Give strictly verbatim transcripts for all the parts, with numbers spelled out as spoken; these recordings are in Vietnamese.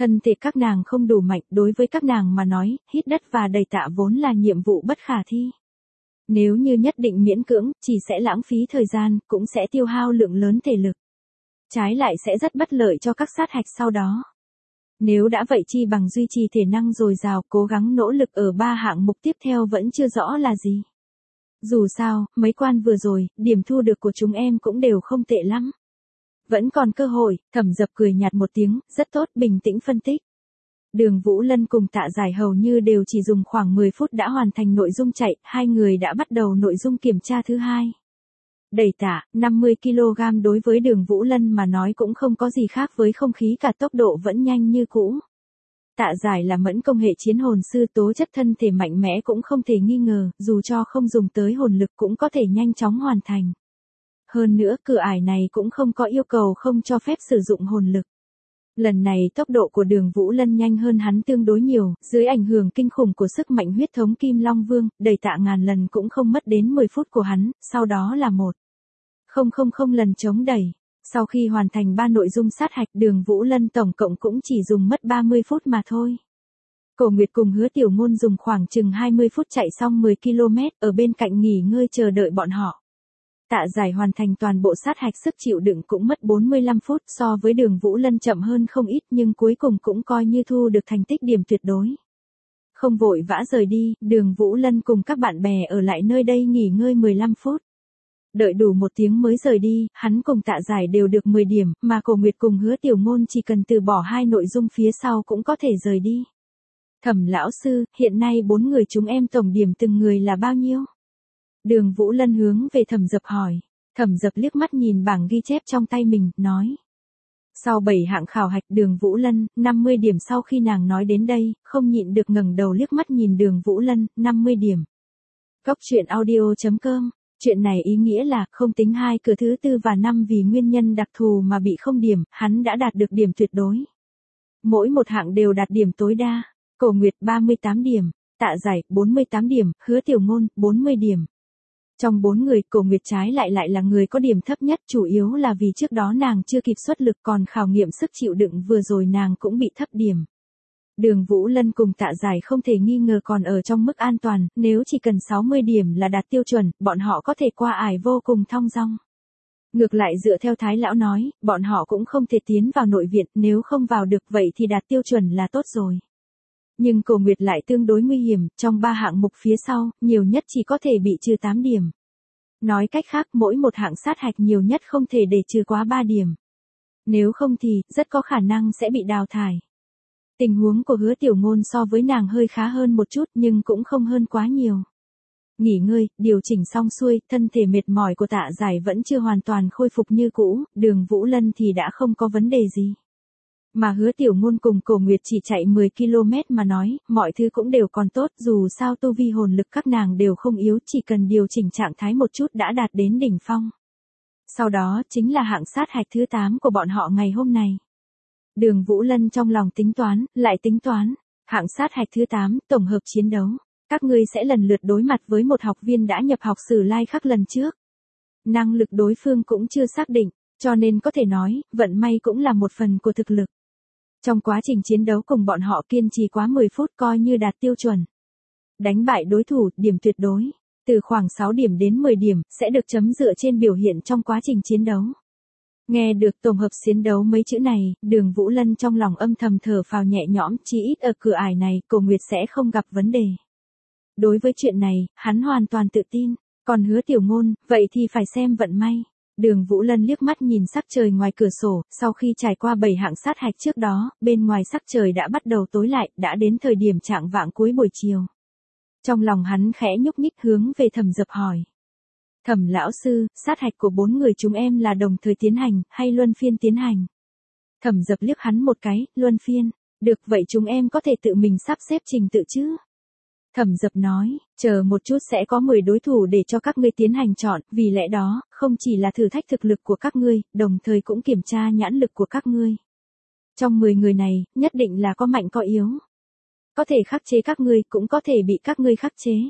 Thân thể các nàng không đủ mạnh, đối với các nàng mà nói, hít đất và đẩy tạ vốn là nhiệm vụ bất khả thi. Nếu như nhất định miễn cưỡng, chỉ sẽ lãng phí thời gian, cũng sẽ tiêu hao lượng lớn thể lực. Trái lại sẽ rất bất lợi cho các sát hạch sau đó. Nếu đã vậy chi bằng duy trì thể năng dồi dào, cố gắng nỗ lực ở ba hạng mục tiếp theo vẫn chưa rõ là gì. Dù sao, mấy quan vừa rồi, điểm thu được của chúng em cũng đều không tệ lắm. Vẫn còn cơ hội, Thẩm Dập cười nhạt một tiếng, rất tốt, bình tĩnh phân tích. Đường Vũ Lân cùng Tạ Giải hầu như đều chỉ dùng khoảng mười phút đã hoàn thành nội dung chạy, hai người đã bắt đầu nội dung kiểm tra thứ hai. Đẩy tạ, năm mươi ki lô gam đối với Đường Vũ Lân mà nói cũng không có gì khác với không khí, cả tốc độ vẫn nhanh như cũ. Tạ Giải là mẫn công hệ chiến hồn sư, tố chất thân thể mạnh mẽ cũng không thể nghi ngờ, dù cho không dùng tới hồn lực cũng có thể nhanh chóng hoàn thành. Hơn nữa, cửa ải này cũng không có yêu cầu không cho phép sử dụng hồn lực. Lần này tốc độ của Đường Vũ Lân nhanh hơn hắn tương đối nhiều, dưới ảnh hưởng kinh khủng của sức mạnh huyết thống Kim Long Vương, đẩy tạ ngàn lần cũng không mất đến mười phút của hắn, sau đó là một không không không lần chống đẩy. Sau khi hoàn thành ba nội dung sát hạch, Đường Vũ Lân tổng cộng cũng chỉ dùng mất ba mươi phút mà thôi. Cổ Nguyệt cùng Hứa Tiểu Ngôn dùng khoảng chừng hai mươi phút chạy xong mười ki lô mét, ở bên cạnh nghỉ ngơi chờ đợi bọn họ. Tạ Giải hoàn thành toàn bộ sát hạch, sức chịu đựng cũng mất bốn mươi lăm phút, so với Đường Vũ Lân chậm hơn không ít, nhưng cuối cùng cũng coi như thu được thành tích điểm tuyệt đối. Không vội vã rời đi, Đường Vũ Lân cùng các bạn bè ở lại nơi đây nghỉ ngơi mười lăm phút. Đợi đủ một tiếng mới rời đi, hắn cùng Tạ Giải đều được mười điểm, mà Cổ Nguyệt cùng Hứa Tiểu Ngôn chỉ cần từ bỏ hai nội dung phía sau cũng có thể rời đi. Thẩm lão sư, hiện nay bốn người chúng em tổng điểm từng người là bao nhiêu? Đường Vũ Lân hướng về Thẩm Dập hỏi. Thẩm Dập liếc mắt nhìn bảng ghi chép trong tay mình, nói. Sau bảy hạng khảo hạch, Đường Vũ Lân, năm mươi điểm. Sau khi nàng nói đến đây, không nhịn được ngẩng đầu liếc mắt nhìn Đường Vũ Lân, năm mươi điểm. Cốc truyện audio chấm com. Chuyện này ý nghĩa là, không tính hai cửa thứ tư và năm vì nguyên nhân đặc thù mà bị không điểm, hắn đã đạt được điểm tuyệt đối. Mỗi một hạng đều đạt điểm tối đa. Cổ Nguyệt ba mươi tám điểm, Tạ Giải bốn mươi tám điểm, Hứa Tiểu Ngôn bốn mươi điểm. Trong bốn người, Cổ Nguyệt trái lại lại là người có điểm thấp nhất, chủ yếu là vì trước đó nàng chưa kịp xuất lực, còn khảo nghiệm sức chịu đựng vừa rồi nàng cũng bị thấp điểm. Đường Vũ Lân cùng Tạ Giải không thể nghi ngờ còn ở trong mức an toàn, nếu chỉ cần sáu mươi điểm là đạt tiêu chuẩn, bọn họ có thể qua ải vô cùng thong dong. Ngược lại dựa theo Thái lão nói, bọn họ cũng không thể tiến vào nội viện, nếu không vào được vậy thì đạt tiêu chuẩn là tốt rồi. Nhưng Cổ Nguyệt lại tương đối nguy hiểm, trong ba hạng mục phía sau, nhiều nhất chỉ có thể bị trừ tám điểm. Nói cách khác, mỗi một hạng sát hạch nhiều nhất không thể để trừ quá ba điểm. Nếu không thì, rất có khả năng sẽ bị đào thải. Tình huống của Hứa Tiểu Ngôn so với nàng hơi khá hơn một chút nhưng cũng không hơn quá nhiều. Nghỉ ngơi, điều chỉnh xong xuôi, thân thể mệt mỏi của Tạ Giải vẫn chưa hoàn toàn khôi phục như cũ, Đường Vũ Lân thì đã không có vấn đề gì. Mà Hứa Tiểu Ngôn cùng Cổ Nguyệt chỉ chạy mười ki lô mét mà nói, mọi thứ cũng đều còn tốt, dù sao tu vi hồn lực các nàng đều không yếu, chỉ cần điều chỉnh trạng thái một chút đã đạt đến đỉnh phong. Sau đó chính là hạng sát hạch thứ tám của bọn họ ngày hôm nay. Đường Vũ Lân trong lòng tính toán, lại tính toán, hạng sát hạch thứ tám, tổng hợp chiến đấu. Các ngươi sẽ lần lượt đối mặt với một học viên đã nhập học Sử Lai Khắc lần trước. Năng lực đối phương cũng chưa xác định, cho nên có thể nói, vận may cũng là một phần của thực lực. Trong quá trình chiến đấu cùng bọn họ kiên trì quá mười phút coi như đạt tiêu chuẩn. Đánh bại đối thủ, điểm tuyệt đối. Từ khoảng sáu điểm đến mười điểm, sẽ được chấm dựa trên biểu hiện trong quá trình chiến đấu. Nghe được tổng hợp chiến đấu mấy chữ này, Đường Vũ Lân trong lòng âm thầm thở phào nhẹ nhõm, chí ít ở cửa ải này, Cổ Nguyệt sẽ không gặp vấn đề. Đối với chuyện này, hắn hoàn toàn tự tin, còn Hứa Tiểu Ngôn, vậy thì phải xem vận may. Đường Vũ Lân liếc mắt nhìn sắc trời ngoài cửa sổ, sau khi trải qua bảy hạng sát hạch trước đó, bên ngoài sắc trời đã bắt đầu tối lại, đã đến thời điểm chạng vạng cuối buổi chiều. Trong lòng hắn khẽ nhúc nhích hướng về Thẩm Dập hỏi. Thẩm lão sư, sát hạch của bốn người chúng em là đồng thời tiến hành, hay luân phiên tiến hành? Thẩm Dập liếc hắn một cái, luân phiên. Được, vậy chúng em có thể tự mình sắp xếp trình tự chứ? Thẩm Dập nói, chờ một chút sẽ có mười đối thủ để cho các ngươi tiến hành chọn, vì lẽ đó, không chỉ là thử thách thực lực của các ngươi, đồng thời cũng kiểm tra nhãn lực của các ngươi. Trong mười người này, nhất định là có mạnh có yếu. Có thể khắc chế các ngươi, cũng có thể bị các ngươi khắc chế.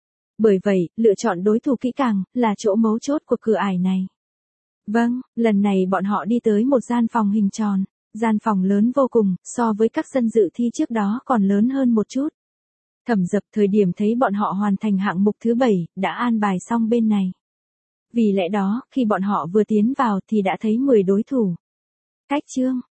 Bởi vậy, lựa chọn đối thủ kỹ càng, là chỗ mấu chốt của cửa ải này. Vâng, lần này bọn họ đi tới một gian phòng hình tròn. Gian phòng lớn vô cùng, so với các sân dự thi trước đó còn lớn hơn một chút. Thẩm Dập thời điểm thấy bọn họ hoàn thành hạng mục thứ bảy, đã an bài xong bên này. Vì lẽ đó, khi bọn họ vừa tiến vào thì đã thấy mười đối thủ. Cách chương